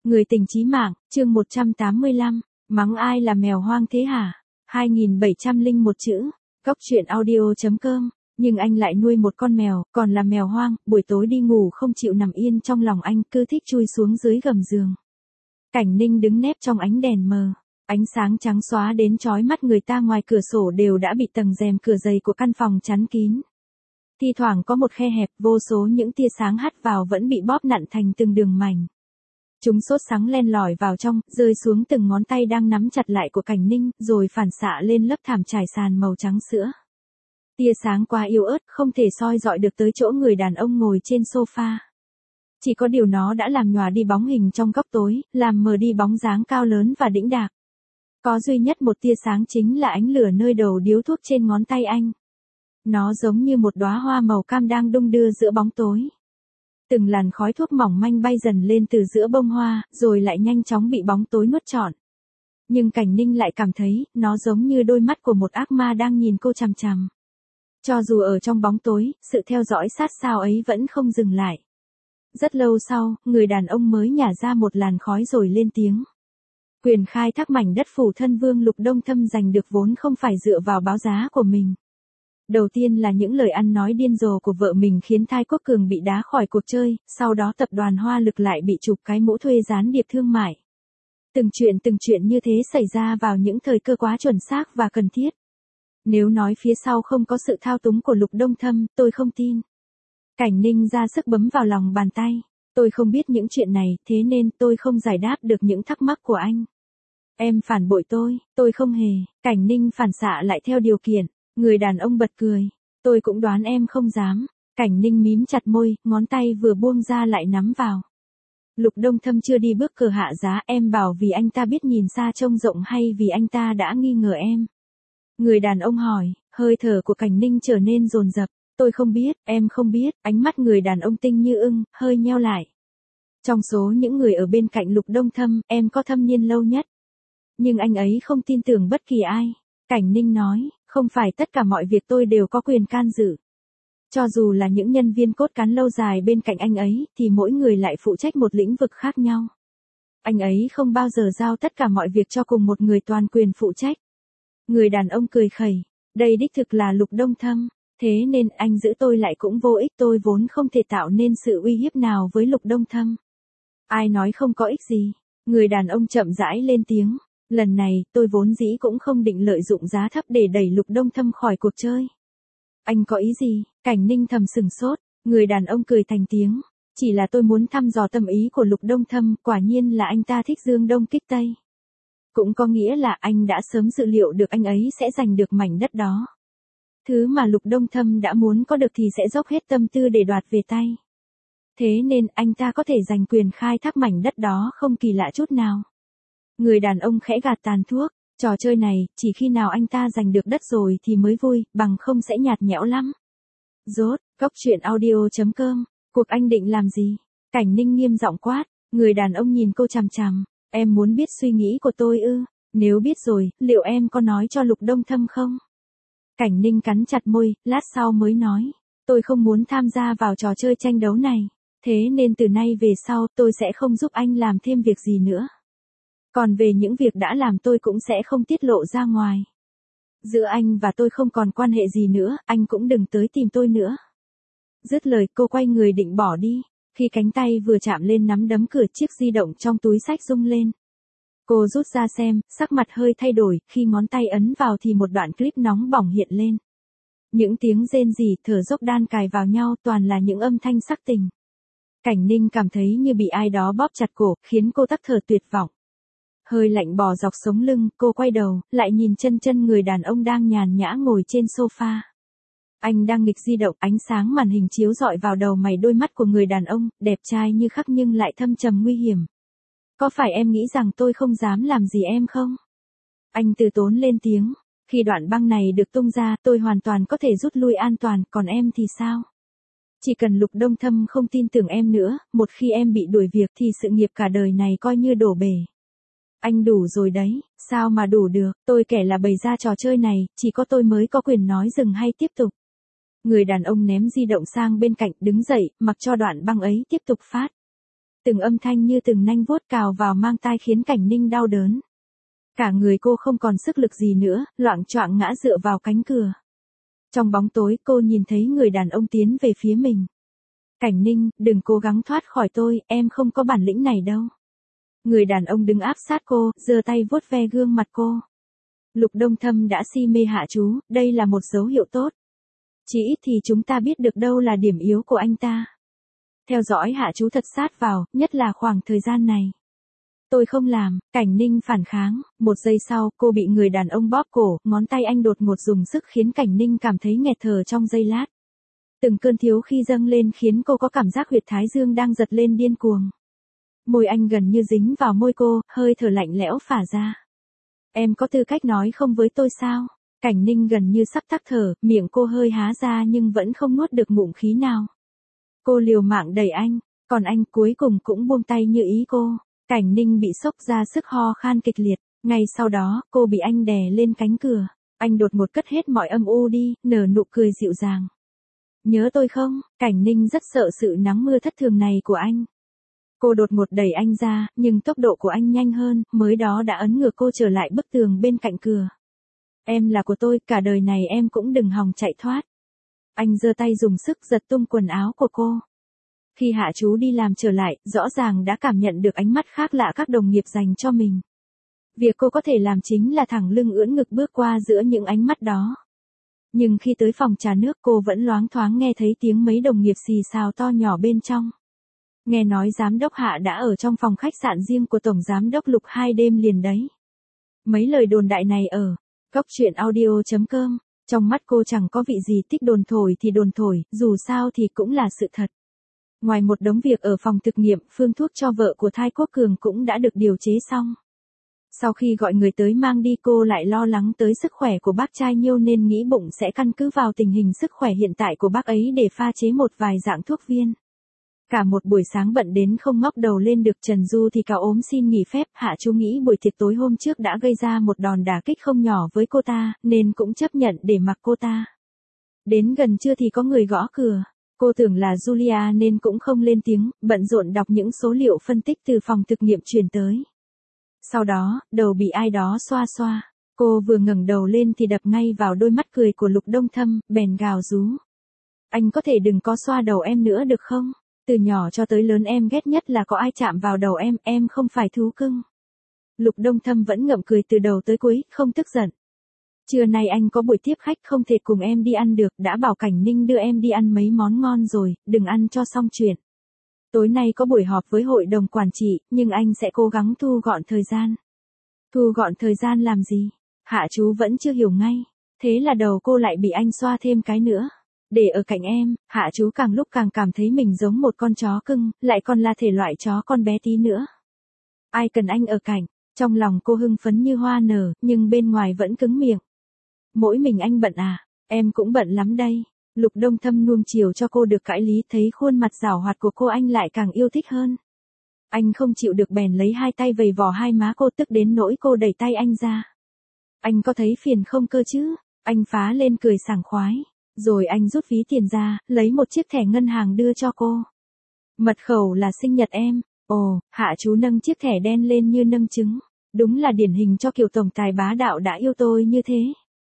Người tình chí mạng, chương 185, mắng ai là mèo hoang thế hả? 2701 chữ, Cóc truyện audio.com, nhưng anh lại nuôi một con mèo, còn là mèo hoang, buổi tối đi ngủ không chịu nằm yên trong lòng anh, cứ thích chui xuống dưới gầm giường. Cảnh Ninh đứng nép trong ánh đèn mờ, ánh sáng trắng xóa đến chói mắt người ta, ngoài cửa sổ đều đã bị tầng rèm cửa dày của căn phòng chắn kín. Thi thoảng có một khe hẹp, vô số những tia sáng hắt vào vẫn bị bóp nặn thành từng đường mảnh. Chúng sốt sáng len lỏi vào trong, rơi xuống từng ngón tay đang nắm chặt lại của Cảnh Ninh, rồi phản xạ lên lớp thảm trải sàn màu trắng sữa. Tia sáng quá yếu ớt, không thể soi dọi được tới chỗ người đàn ông ngồi trên sofa. Chỉ có điều nó đã làm nhòa đi bóng hình trong góc tối, làm mờ đi bóng dáng cao lớn và đĩnh đạc. Có duy nhất một tia sáng, chính là ánh lửa nơi đầu điếu thuốc trên ngón tay anh. Nó giống như một đóa hoa màu cam đang đung đưa giữa bóng tối. Từng làn khói thuốc mỏng manh bay dần lên từ giữa bông hoa, rồi lại nhanh chóng bị bóng tối nuốt trọn. Nhưng Cảnh Ninh lại cảm thấy, nó giống như đôi mắt của một ác ma đang nhìn cô chằm chằm. Cho dù ở trong bóng tối, sự theo dõi sát sao ấy vẫn không dừng lại. Rất lâu sau, người đàn ông mới nhả ra một làn khói rồi lên tiếng. Quyền khai thác mảnh đất phủ thân vương Lục Đông Thâm giành được vốn không phải dựa vào báo giá của mình. Đầu tiên là những lời ăn nói điên rồ của vợ mình khiến Thái Quốc Cường bị đá khỏi cuộc chơi, sau đó tập đoàn Hoa Lực lại bị chụp cái mũ thuê gián điệp thương mại. Từng chuyện như thế xảy ra vào những thời cơ quá chuẩn xác và cần thiết. Nếu nói phía sau không có sự thao túng của Lục Đông Thâm, tôi không tin. Cảnh Ninh ra sức bấm vào lòng bàn tay. Tôi không biết những chuyện này, thế nên tôi không giải đáp được những thắc mắc của anh. Em phản bội tôi không hề. Cảnh Ninh phản xạ lại theo điều kiện. Người đàn ông bật cười. Tôi cũng đoán em không dám. Cảnh Ninh mím chặt môi, ngón tay vừa buông ra lại nắm vào. Lục Đông Thâm chưa đi bước cờ hạ giá, em bảo vì anh ta biết nhìn xa trông rộng hay vì anh ta đã nghi ngờ em? Người đàn ông hỏi, hơi thở của Cảnh Ninh trở nên dồn dập. Tôi không biết, em không biết, ánh mắt người đàn ông tinh như ưng, hơi nheo lại. Trong số những người ở bên cạnh Lục Đông Thâm, em có thâm niên lâu nhất. Nhưng anh ấy không tin tưởng bất kỳ ai. Cảnh Ninh nói, không phải tất cả mọi việc tôi đều có quyền can dự. Cho dù là những nhân viên cốt cán lâu dài bên cạnh anh ấy, thì mỗi người lại phụ trách một lĩnh vực khác nhau. Anh ấy không bao giờ giao tất cả mọi việc cho cùng một người toàn quyền phụ trách. Người đàn ông cười khẩy, đây đích thực là Lục Đông Thâm. Thế nên anh giữ tôi lại cũng vô ích, tôi vốn không thể tạo nên sự uy hiếp nào với Lục Đông Thâm. Ai nói không có ích gì? Người đàn ông chậm rãi lên tiếng. Lần này, tôi vốn dĩ cũng không định lợi dụng giá thấp để đẩy Lục Đông Thâm khỏi cuộc chơi. Anh có ý gì? Cảnh Ninh thầm sửng sốt. Người đàn ông cười thành tiếng. Chỉ là tôi muốn thăm dò tâm ý của Lục Đông Thâm, quả nhiên là anh ta thích Dương Đông kích Tây. Cũng có nghĩa là anh đã sớm dự liệu được anh ấy sẽ giành được mảnh đất đó. Thứ mà Lục Đông Thâm đã muốn có được thì sẽ dốc hết tâm tư để đoạt về tay. Thế nên anh ta có thể giành quyền khai thác mảnh đất đó không kỳ lạ chút nào. Người đàn ông khẽ gạt tàn thuốc, trò chơi này, chỉ khi nào anh ta giành được đất rồi thì mới vui, bằng không sẽ nhạt nhẽo lắm. Rốt, Cóc truyện audio.com, cuộc anh định làm gì? Cảnh Ninh nghiêm giọng quát, người đàn ông nhìn cô chằm chằm, em muốn biết suy nghĩ của tôi ư? Nếu biết rồi, liệu em có nói cho Lục Đông Thâm không? Cảnh Ninh cắn chặt môi, lát sau mới nói, tôi không muốn tham gia vào trò chơi tranh đấu này, thế nên từ nay về sau tôi sẽ không giúp anh làm thêm việc gì nữa. Còn về những việc đã làm tôi cũng sẽ không tiết lộ ra ngoài. Giữa anh và tôi không còn quan hệ gì nữa, anh cũng đừng tới tìm tôi nữa. Dứt lời cô quay người định bỏ đi, khi cánh tay vừa chạm lên nắm đấm cửa, chiếc di động trong túi xách rung lên. Cô rút ra xem, sắc mặt hơi thay đổi, khi ngón tay ấn vào thì một đoạn clip nóng bỏng hiện lên. Những tiếng rên rỉ, thở dốc đan cài vào nhau, toàn là những âm thanh sắc tình. Cảnh Ninh cảm thấy như bị ai đó bóp chặt cổ, khiến cô tắc thở tuyệt vọng. Hơi lạnh bò dọc sống lưng, cô quay đầu, lại nhìn chân người đàn ông đang nhàn nhã ngồi trên sofa. Anh đang nghịch di động, ánh sáng màn hình chiếu rọi vào đầu mày đôi mắt của người đàn ông, đẹp trai như khắc nhưng lại thâm trầm nguy hiểm. Có phải em nghĩ rằng tôi không dám làm gì em không? Anh từ tốn lên tiếng. Khi đoạn băng này được tung ra, tôi hoàn toàn có thể rút lui an toàn, còn em thì sao? Chỉ cần Lục Đông Thâm không tin tưởng em nữa, một khi em bị đuổi việc thì sự nghiệp cả đời này coi như đổ bể. Anh đủ rồi đấy, sao mà đủ được, tôi kẻ là bày ra trò chơi này, chỉ có tôi mới có quyền nói dừng hay tiếp tục. Người đàn ông ném di động sang bên cạnh, đứng dậy, mặc cho đoạn băng ấy tiếp tục phát. Từng âm thanh như từng nanh vuốt cào vào mang tai khiến Cảnh Ninh đau đớn. Cả người cô không còn sức lực gì nữa, loạng choạng ngã dựa vào cánh cửa. Trong bóng tối cô nhìn thấy người đàn ông tiến về phía mình. Cảnh Ninh, đừng cố gắng thoát khỏi tôi, em không có bản lĩnh này đâu. Người đàn ông đứng áp sát cô, giơ tay vuốt ve gương mặt cô. Lục Đông Thâm đã si mê Hạ Chú, đây là một dấu hiệu tốt. Chỉ ít thì chúng ta biết được đâu là điểm yếu của anh ta. Theo dõi Hạ Chú thật sát vào, nhất là khoảng thời gian này. Tôi không làm, Cảnh Ninh phản kháng, một giây sau, cô bị người đàn ông bóp cổ, ngón tay anh đột ngột dùng sức khiến Cảnh Ninh cảm thấy nghẹt thở trong giây lát. Từng cơn thiếu khi dâng lên khiến cô có cảm giác huyệt thái dương đang giật lên điên cuồng. Môi anh gần như dính vào môi cô, hơi thở lạnh lẽo phả ra. Em có tư cách nói không với tôi sao? Cảnh Ninh gần như sắp tắc thở, miệng cô hơi há ra nhưng vẫn không nuốt được ngụm khí nào. Cô liều mạng đẩy anh, còn anh cuối cùng cũng buông tay như ý cô. Cảnh Ninh bị sốc ra sức ho khan kịch liệt, ngay sau đó, cô bị anh đè lên cánh cửa. Anh đột ngột cất hết mọi âm u đi, nở nụ cười dịu dàng. Nhớ tôi không? Cảnh Ninh rất sợ sự nắng mưa thất thường này của anh. Cô đột ngột đẩy anh ra, nhưng tốc độ của anh nhanh hơn, mới đó đã ấn ngược cô trở lại bức tường bên cạnh cửa. Em là của tôi, cả đời này em cũng đừng hòng chạy thoát. Anh giơ tay dùng sức giật tung quần áo của cô. Khi Hạ Chú đi làm trở lại, rõ ràng đã cảm nhận được ánh mắt khác lạ các đồng nghiệp dành cho mình. Việc cô có thể làm chính là thẳng lưng ưỡn ngực bước qua giữa những ánh mắt đó. Nhưng khi tới phòng trà nước cô vẫn loáng thoáng nghe thấy tiếng mấy đồng nghiệp xì xào to nhỏ bên trong. Nghe nói giám đốc Hạ đã ở trong phòng khách sạn riêng của tổng giám đốc Lục 2 đêm liền đấy. Mấy lời đồn đại này ở Cóc Truyện Audio.com, trong mắt cô chẳng có vị gì, thích đồn thổi thì đồn thổi, dù sao thì cũng là sự thật. Ngoài một đống việc ở phòng thực nghiệm, phương thuốc cho vợ của Thai Quốc Cường cũng đã được điều chế xong. Sau khi gọi người tới mang đi cô lại lo lắng tới sức khỏe của bác trai Nhiêu nên nghĩ bụng sẽ căn cứ vào tình hình sức khỏe hiện tại của bác ấy để pha chế một vài dạng thuốc viên. Cả một buổi sáng bận đến không ngóc đầu lên được, Trần Du thì cáo ốm xin nghỉ phép. Hạ Chú nghĩ buổi tiệc tối hôm trước đã gây ra một đòn đả kích không nhỏ với cô ta, nên cũng chấp nhận để mặc cô ta. Đến gần trưa thì có người gõ cửa. Cô tưởng là Julia nên cũng không lên tiếng, bận rộn đọc những số liệu phân tích từ phòng thực nghiệm truyền tới. Sau đó, đầu bị ai đó xoa xoa. Cô vừa ngẩng đầu lên thì đập ngay vào đôi mắt cười của Lục Đông Thâm, bèn gào rú. Anh có thể đừng có xoa đầu em nữa được không? Từ nhỏ cho tới lớn em ghét nhất là có ai chạm vào đầu em không phải thú cưng. Lục Đông Thâm vẫn ngậm cười từ đầu tới cuối, không tức giận. Trưa nay anh có buổi tiếp khách không thể cùng em đi ăn được, đã bảo Cảnh Ninh đưa em đi ăn mấy món ngon rồi, đừng ăn cho xong chuyện. Tối nay có buổi họp với hội đồng quản trị, nhưng anh sẽ cố gắng thu gọn thời gian. Thu gọn thời gian làm gì? Hạ Chú vẫn chưa hiểu ngay. Thế là đầu cô lại bị anh xoa thêm cái nữa. Để ở cạnh em, Hạ Chú càng lúc càng cảm thấy mình giống một con chó cưng, lại còn là thể loại chó con bé tí nữa. Ai cần anh ở cạnh? Trong lòng cô hưng phấn như hoa nở, nhưng bên ngoài vẫn cứng miệng. Mỗi mình anh bận à? Em cũng bận lắm đây. Lục Đông Thâm nuông chiều cho cô được cãi lý, thấy khuôn mặt giảo hoạt của cô anh lại càng yêu thích hơn. Anh không chịu được bèn lấy hai tay vầy vò hai má cô, tức đến nỗi cô đẩy tay anh ra. Anh có thấy phiền không cơ chứ? Anh phá lên cười sảng khoái. Rồi anh rút ví tiền ra, lấy một chiếc thẻ ngân hàng đưa cho cô. Mật khẩu là sinh nhật em. Ồ, Hạ Chú nâng chiếc thẻ đen lên như nâng trứng. Đúng là điển hình cho kiểu tổng tài bá đạo đã yêu tôi như thế.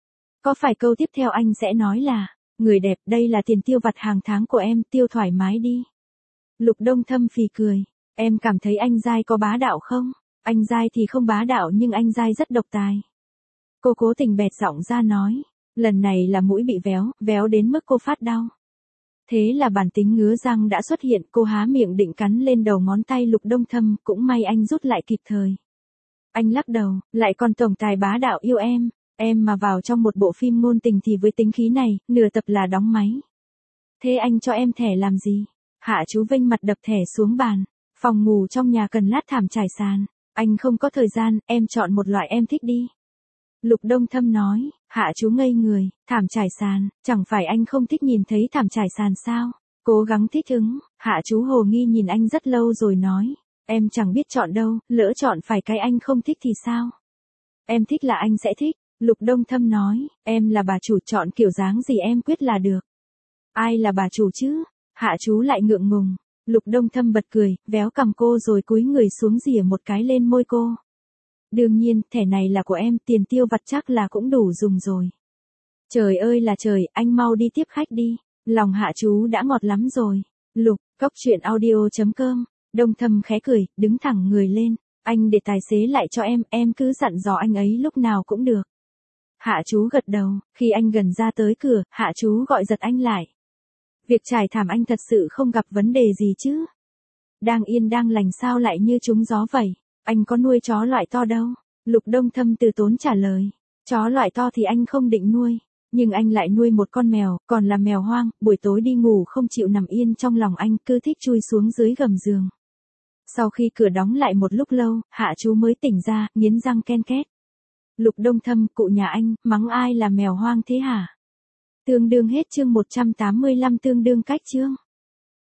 Có phải câu tiếp theo anh sẽ nói là, người đẹp, đây là tiền tiêu vặt hàng tháng của em, tiêu thoải mái đi. Lục Đông Thâm phì cười. Em cảm thấy anh Giai có bá đạo không? Anh Giai thì không bá đạo nhưng anh Giai rất độc tài. Cô cố tình bẹt giọng ra nói. Lần này là mũi bị véo đến mức cô phát đau. Thế là bản tính ngứa răng đã xuất hiện, cô há miệng định cắn lên đầu ngón tay Lục Đông Thâm, cũng may anh rút lại kịp thời. Anh lắc đầu, lại còn tổng tài bá đạo yêu em mà vào trong một bộ phim ngôn tình thì với tính khí này, nửa tập là đóng máy. Thế anh cho em thẻ làm gì? Hạ Chú vênh mặt đập thẻ xuống bàn. Phòng ngủ trong nhà cần lát thảm trải sàn. Anh không có thời gian, em chọn một loại em thích đi. Lục Đông Thâm nói. Hạ Chú ngây người. Thảm trải sàn, chẳng phải anh không thích nhìn thấy thảm trải sàn sao? Cố gắng thích ứng. Hạ Chú hồ nghi nhìn anh rất lâu rồi nói. Em chẳng biết chọn đâu, lỡ chọn phải cái anh không thích thì sao? Em thích là anh sẽ thích. Lục Đông Thâm nói. Em là bà chủ, chọn kiểu dáng gì em quyết là được. Ai là bà chủ chứ? Hạ Chú lại ngượng ngùng. Lục Đông Thâm bật cười, véo cằm cô rồi cúi người xuống rỉa một cái lên môi cô. Đương nhiên, thẻ này là của em, tiền tiêu vặt chắc là cũng đủ dùng rồi. Trời ơi là trời, anh mau đi tiếp khách đi. Lòng Hạ Chú đã ngọt lắm rồi. Lục, cóc truyện audio.com. Đông Thâm khẽ cười, đứng thẳng người lên. Anh để tài xế lại cho em cứ dặn dò anh ấy lúc nào cũng được. Hạ Chú gật đầu, khi anh gần ra tới cửa, Hạ Chú gọi giật anh lại. Việc trải thảm anh thật sự không gặp vấn đề gì chứ? Đang yên đang lành sao lại như trúng gió vậy? Anh có nuôi chó loại to đâu? Lục Đông Thâm từ tốn trả lời. Chó loại to thì anh không định nuôi. Nhưng anh lại nuôi một con mèo, còn là mèo hoang, buổi tối đi ngủ không chịu nằm yên trong lòng anh, cứ thích chui xuống dưới gầm giường. Sau khi cửa đóng lại một lúc lâu, Hạ Chú mới tỉnh ra, nghiến răng ken két. Lục Đông Thâm, cụ nhà anh, mắng ai là mèo hoang thế hả? Tương đương hết chương 185 tương đương cách chương.